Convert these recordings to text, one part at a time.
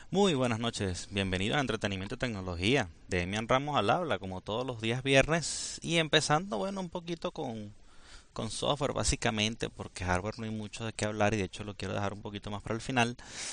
Muy buenas noches, bienvenido a Entretenimiento y Tecnología. Demian Ramos al habla, como todos los días viernes, y empezando, bueno, un poquito con software, básicamente, porque hardware no hay mucho de qué hablar y de hecho lo quiero dejar un poquito más para el final.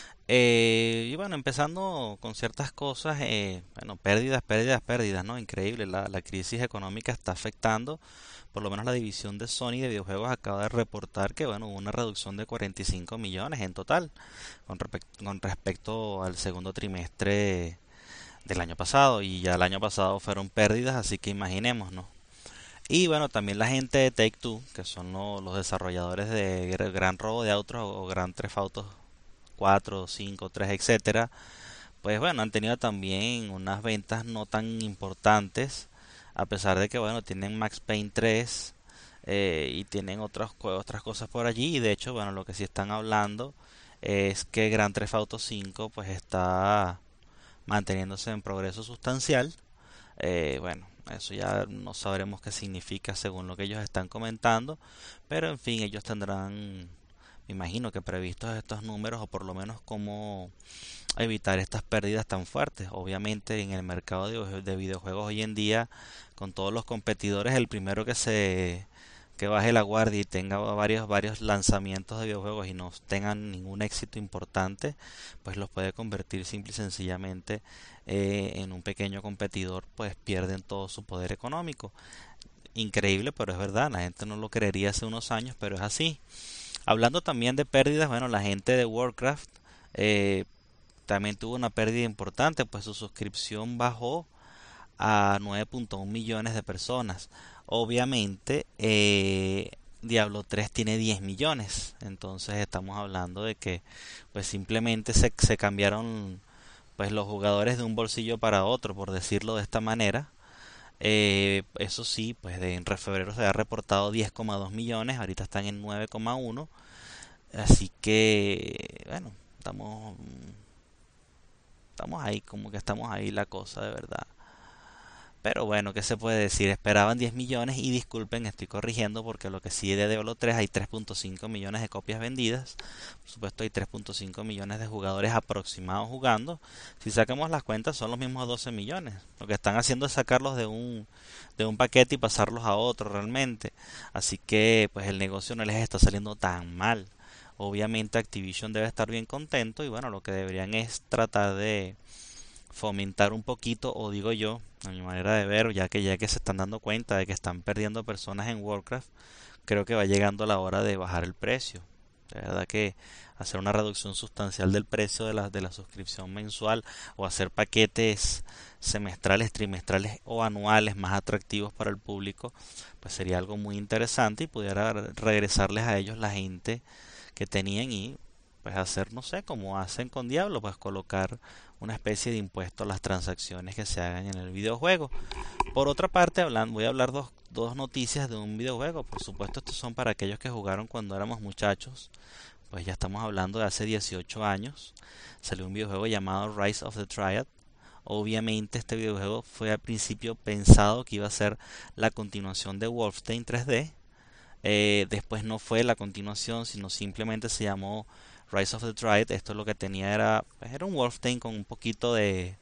Y bueno, empezando con ciertas cosas, bueno, pérdidas, ¿no? Increíble, la crisis económica está afectando, por lo menos la división de Sony de videojuegos acaba de reportar que, bueno, hubo una reducción de 45 millones en total con respecto al segundo trimestre del año pasado, y ya el año pasado fueron pérdidas, así que imaginemos, ¿no? Y bueno, también la gente de Take Two, que son los desarrolladores de Gran Robo de Autos o Gran Theft Auto 4, 5, 3, etcétera, pues bueno, han tenido también unas ventas no tan importantes, a pesar de que bueno, tienen Max Payne 3 y tienen otras cosas por allí. Y de hecho, bueno, lo que sí están hablando es que Gran Theft Auto 5 pues está manteniéndose en progreso sustancial. Bueno, eso ya no sabremos qué significa según lo que ellos están comentando, pero en fin, ellos tendrán, me imagino que previstos estos números, o por lo menos cómo evitar estas pérdidas tan fuertes. Obviamente en el mercado de videojuegos hoy en día, con todos los competidores, el primero que baje la guardia y tenga varios lanzamientos de videojuegos y no tengan ningún éxito importante, pues los puede convertir simple y sencillamente en un pequeño competidor, pues pierden todo su poder económico. Increíble, pero es verdad, la gente no lo creería hace unos años, pero es así. Hablando también de pérdidas, bueno, la gente de Warcraft eh, también tuvo una pérdida importante, pues su suscripción bajó a 9.1 millones de personas. Obviamente, Diablo 3 tiene 10 millones, entonces estamos hablando de que pues simplemente se cambiaron pues los jugadores de un bolsillo para otro, por decirlo de esta manera. Eso sí, pues en febrero se ha reportado 10,2 millones, ahorita están en 9,1, así que bueno, estamos ahí, como que estamos ahí la cosa de verdad. Pero bueno, ¿qué se puede decir? Esperaban 10 millones y disculpen, estoy corrigiendo porque lo que sí de Diablo 3 hay 3.5 millones de copias vendidas. Por supuesto hay 3.5 millones de jugadores aproximados jugando. Si sacamos las cuentas son los mismos 12 millones. Lo que están haciendo es sacarlos de un paquete y pasarlos a otro realmente. Así que pues el negocio no les está saliendo tan mal. Obviamente Activision debe estar bien contento y bueno, lo que deberían es tratar de fomentar un poquito, o digo yo, a mi manera de ver, ya que se están dando cuenta de que están perdiendo personas en Warcraft, creo que va llegando la hora de bajar el precio. De verdad que hacer una reducción sustancial del precio de la suscripción mensual, o hacer paquetes semestrales, trimestrales o anuales más atractivos para el público, pues sería algo muy interesante y pudiera regresarles a ellos la gente que tenían, y pues hacer, no sé, como hacen con Diablo, pues colocar una especie de impuesto a las transacciones que se hagan en el videojuego. Por otra parte, voy a hablar dos noticias de un videojuego. Por supuesto, estos son para aquellos que jugaron cuando éramos muchachos. Pues ya estamos hablando de hace 18 años. Salió un videojuego llamado Rise of the Triad. Obviamente este videojuego fue al principio pensado que iba a ser la continuación de Wolfenstein 3D. Después no fue la continuación, sino simplemente se llamó Rise of the Triad. Esto lo que tenía era un Wolfenstein con un poquito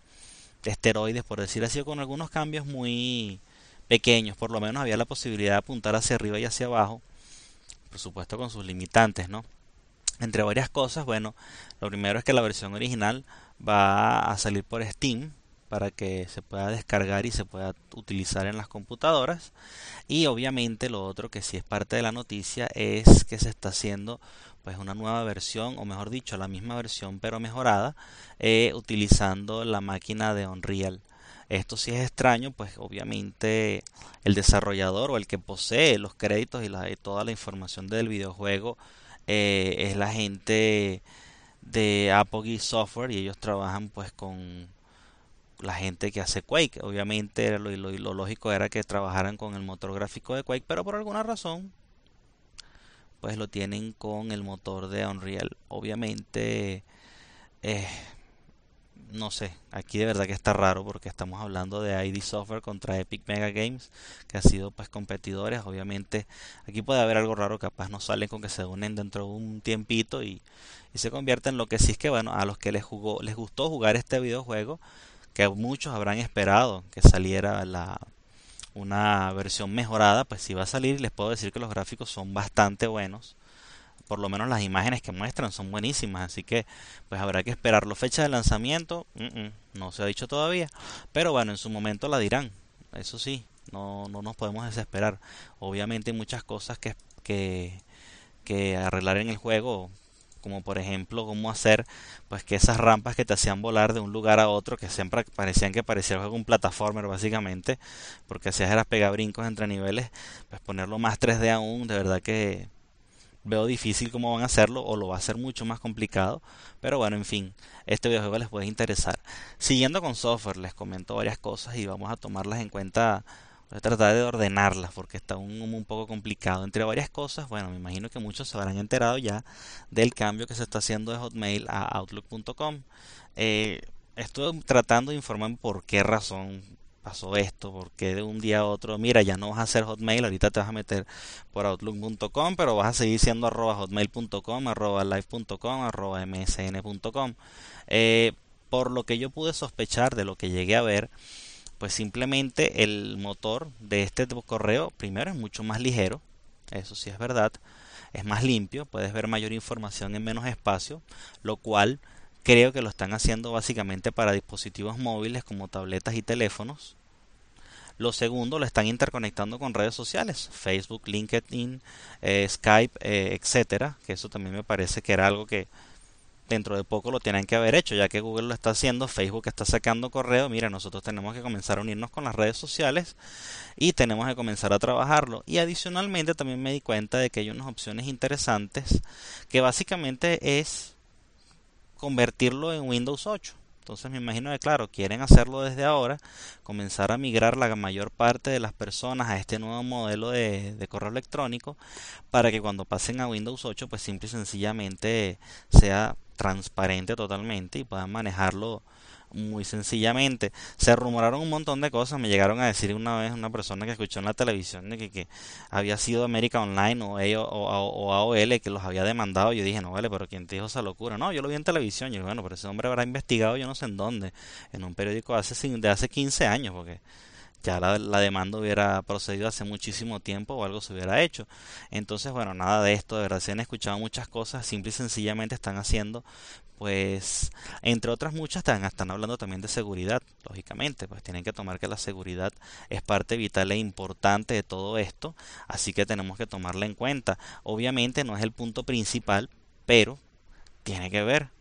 de esteroides, por decir así, con algunos cambios muy pequeños. Por lo menos había la posibilidad de apuntar hacia arriba y hacia abajo, por supuesto con sus limitantes, ¿no? Entre varias cosas, bueno, lo primero es que la versión original va a salir por Steam para que se pueda descargar y se pueda utilizar en las computadoras. Y obviamente lo otro que sí es parte de la noticia es que se está haciendo pues una nueva versión, o mejor dicho, la misma versión pero mejorada, utilizando la máquina de Unreal. Esto sí es extraño, pues obviamente el desarrollador o el que posee los créditos y toda la información del videojuego es la gente de Apogee Software, y ellos trabajan pues con la gente que hace Quake. Obviamente lo lógico era que trabajaran con el motor gráfico de Quake, pero por alguna razón pues lo tienen con el motor de Unreal. Obviamente eh, no sé, aquí de verdad que está raro porque estamos hablando de ID Software contra Epic Mega Games, que ha sido pues competidores. Obviamente aquí puede haber algo raro, capaz no salen con que se unen dentro de un tiempito y se convierten en lo que sí es que bueno, a los que les gustó jugar este videojuego, que muchos habrán esperado que saliera una versión mejorada, pues sí va a salir y les puedo decir que los gráficos son bastante buenos. Por lo menos las imágenes que muestran son buenísimas, así que pues habrá que esperarlo. Fecha de lanzamiento, no se ha dicho todavía, pero bueno, en su momento la dirán. Eso sí, no nos podemos desesperar. Obviamente hay muchas cosas que arreglar en el juego, como por ejemplo cómo hacer pues que esas rampas que te hacían volar de un lugar a otro, que siempre parecían que parecía el juego un plataformer básicamente, porque hacías eras pegar brincos entre niveles, pues ponerlo más 3D aún, de verdad que veo difícil cómo van a hacerlo o lo va a hacer mucho más complicado, pero bueno, en fin, este videojuego les puede interesar. Siguiendo con software, les comento varias cosas y vamos a tomarlas en cuenta. Voy a tratar de ordenarlas porque está un poco complicado. Entre varias cosas, bueno, me imagino que muchos se habrán enterado ya del cambio que se está haciendo de Hotmail a Outlook.com. Estuve tratando de informar por qué razón pasó esto, porque de un día a otro, mira, ya no vas a hacer Hotmail, ahorita te vas a meter por Outlook.com, pero vas a seguir siendo @hotmail.com, @live.com, @msn.com. Eh, por lo que yo pude sospechar de lo que llegué a ver, pues simplemente el motor de este correo, primero, es mucho más ligero, eso sí es verdad, es más limpio, puedes ver mayor información en menos espacio, lo cual creo que lo están haciendo básicamente para dispositivos móviles como tabletas y teléfonos. Lo segundo, lo están interconectando con redes sociales, Facebook, LinkedIn, Skype, etcétera, que eso también me parece que era algo que dentro de poco lo tienen que haber hecho, ya que Google lo está haciendo, Facebook está sacando correo. Mira, nosotros tenemos que comenzar a unirnos con las redes sociales y tenemos que comenzar a trabajarlo. Y adicionalmente también me di cuenta de que hay unas opciones interesantes que básicamente es convertirlo en Windows 8. Entonces me imagino que claro, quieren hacerlo desde ahora, comenzar a migrar la mayor parte de las personas a este nuevo modelo de correo electrónico para que cuando pasen a Windows 8 pues simple y sencillamente sea transparente totalmente y puedan manejarlo muy sencillamente. Se rumoraron un montón de cosas, me llegaron a decir una vez una persona que escuchó en la televisión de que había sido América Online o AOL que los había demandado. Yo dije, no vale, pero ¿quién te dijo esa locura? No, yo lo vi en televisión. Y yo, bueno, pero ese hombre habrá investigado yo no sé en dónde, en un periódico de hace 15 años, porque ya la demanda hubiera procedido hace muchísimo tiempo o algo se hubiera hecho. Entonces, bueno, nada de esto, de verdad se han escuchado muchas cosas, simple y sencillamente están haciendo, pues, entre otras muchas, están hablando también de seguridad, lógicamente, pues tienen que tomar que la seguridad es parte vital e importante de todo esto, así que tenemos que tomarla en cuenta. Obviamente no es el punto principal, pero tiene que ver.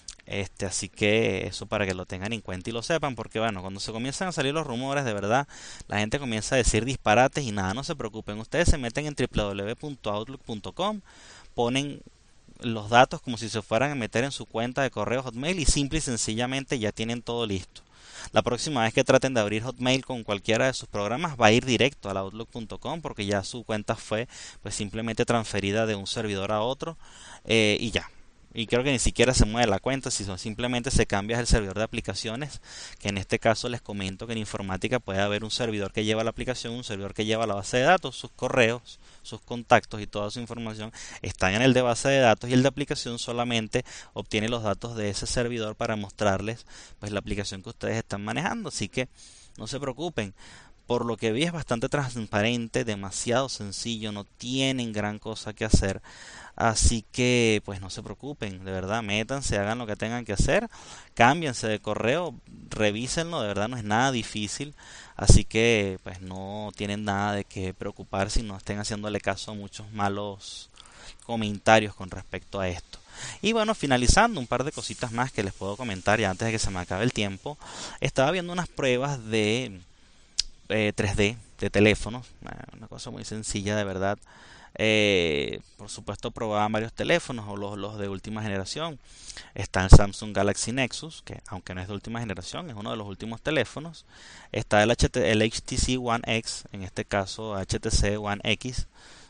Así que eso para que lo tengan en cuenta y lo sepan, porque bueno, cuando se comienzan a salir los rumores, de verdad, la gente comienza a decir disparates y nada, no se preocupen, ustedes se meten en www.outlook.com, ponen los datos como si se fueran a meter en su cuenta de correo Hotmail y simple y sencillamente ya tienen todo listo. La próxima vez que traten de abrir Hotmail con cualquiera de sus programas va a ir directo a outlook.com porque ya su cuenta fue pues simplemente transferida de un servidor a otro y ya. Y creo que ni siquiera se mueve la cuenta, sino simplemente se cambia el servidor de aplicaciones, que en este caso les comento que en informática puede haber un servidor que lleva la aplicación, un servidor que lleva la base de datos, sus correos, sus contactos y toda su información están en el de base de datos y el de aplicación solamente obtiene los datos de ese servidor para mostrarles pues la aplicación que ustedes están manejando. Así que no se preocupen. Por lo que vi es bastante transparente, demasiado sencillo, no tienen gran cosa que hacer. Así que pues no se preocupen, de verdad, métanse, hagan lo que tengan que hacer, cámbiense de correo, revísenlo, de verdad no es nada difícil. Así que pues no tienen nada de qué preocuparse y no estén haciéndole caso a muchos malos comentarios con respecto a esto. Y bueno, finalizando un par de cositas más que les puedo comentar ya antes de que se me acabe el tiempo. Estaba viendo unas pruebas de 3D de teléfonos, una cosa muy sencilla de verdad. Por supuesto probaban varios teléfonos o los de última generación. Está el Samsung Galaxy Nexus, que aunque no es de última generación, es uno de los últimos teléfonos. Está el HTC One X, en este caso HTC One X.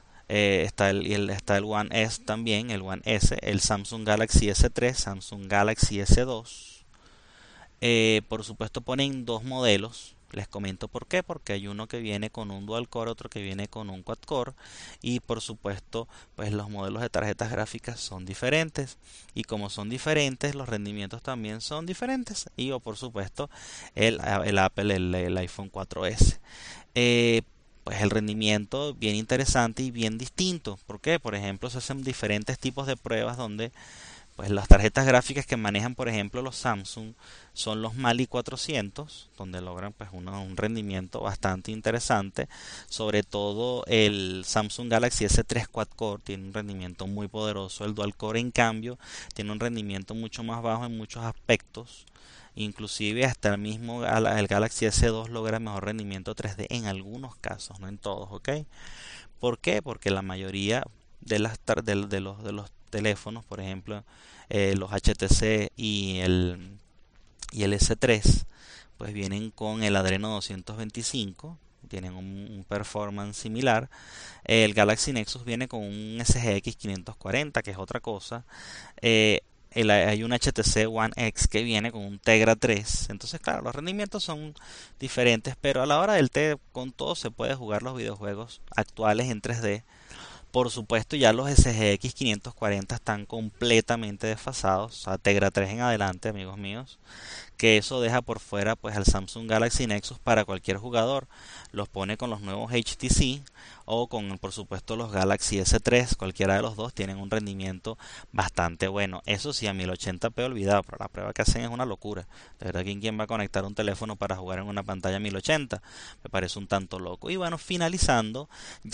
Está el One S también, el One S, el Samsung Galaxy S3, Samsung Galaxy S2. Por supuesto ponen dos modelos. Les comento por qué, porque hay uno que viene con un dual core, otro que viene con un quad core y por supuesto pues los modelos de tarjetas gráficas son diferentes y como son diferentes los rendimientos también son diferentes y o por supuesto el Apple, el iPhone 4S. Eh, pues el rendimiento bien interesante y bien distinto. ¿Por qué? Por ejemplo, se hacen diferentes tipos de pruebas donde pues las tarjetas gráficas que manejan, por ejemplo, los Samsung son los Mali 400, donde logran pues un rendimiento bastante interesante. Sobre todo el Samsung Galaxy S3 Quad Core tiene un rendimiento muy poderoso. El Dual Core, en cambio, tiene un rendimiento mucho más bajo en muchos aspectos. Inclusive hasta el mismo el Galaxy S2 logra mejor rendimiento 3D en algunos casos, no en todos, ¿ok? ¿Por qué? Porque la mayoría de los teléfonos, por ejemplo, los HTC y el S3, pues vienen con el Adreno 225, tienen un performance similar. El Galaxy Nexus viene con un SGX 540, que es otra cosa. Eh, hay un HTC One X que viene con un Tegra 3. Entonces, claro, los rendimientos son diferentes, pero a la hora del té, con todo se puede jugar los videojuegos actuales en 3D. Por supuesto, ya los SGX 540 están completamente desfasados, o sea, Tegra 3 en adelante, amigos míos, que eso deja por fuera pues al Samsung Galaxy Nexus para cualquier jugador. Los pone con los nuevos HTC o con por supuesto los Galaxy S3, cualquiera de los dos tienen un rendimiento bastante bueno. Eso sí, a 1080p olvidado, pero la prueba que hacen es una locura. De verdad, ¿quién va a conectar un teléfono para jugar en una pantalla 1080? Me parece un tanto loco. Y bueno, finalizando,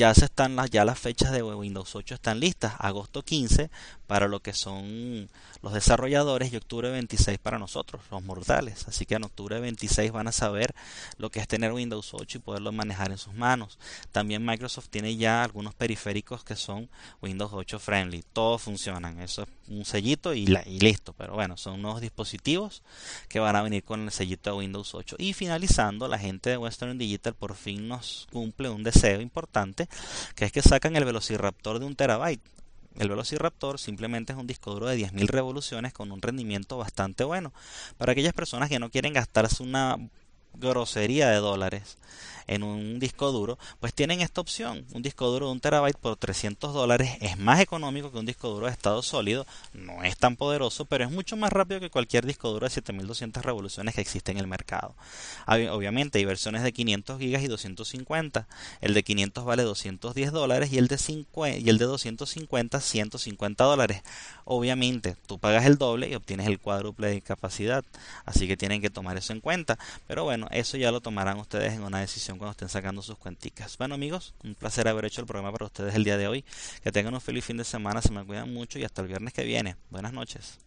ya las fechas de Windows 8 están listas. Agosto 15 para lo que son los desarrolladores y octubre 26 para nosotros, los mortales. Así que en octubre 26 van a saber lo que es tener Windows 8 y poderlo manejar en sus manos. También Microsoft tiene ya algunos periféricos que son Windows 8 friendly. Todos funcionan. Eso es un sellito y listo. Pero bueno, son nuevos dispositivos que van a venir con el sellito de Windows 8. Y finalizando, la gente de Western Digital por fin nos cumple un deseo importante, que es que sacan el Velociraptor de 1 TB. El Velociraptor simplemente es un disco duro de 10.000 revoluciones con un rendimiento bastante bueno. Para aquellas personas que no quieren gastarse una grosería de dólares en un disco duro, pues tienen esta opción. Un disco duro de 1 TB por $300 es más económico que un disco duro de estado sólido. No es tan poderoso, pero es mucho más rápido que cualquier disco duro de 7200 revoluciones que existe en el mercado. Obviamente hay versiones de 500 gigas y 250. El de 500 vale $210 y el de 250 $150. Obviamente tú pagas el doble y obtienes el cuádruple de capacidad, así que tienen que tomar eso en cuenta. Pero bueno, eso ya lo tomarán ustedes en una decisión cuando estén sacando sus cuenticas. Bueno, amigos, un placer haber hecho el programa para ustedes el día de hoy. Que tengan un feliz fin de semana, se me cuidan mucho y hasta el viernes que viene. Buenas noches.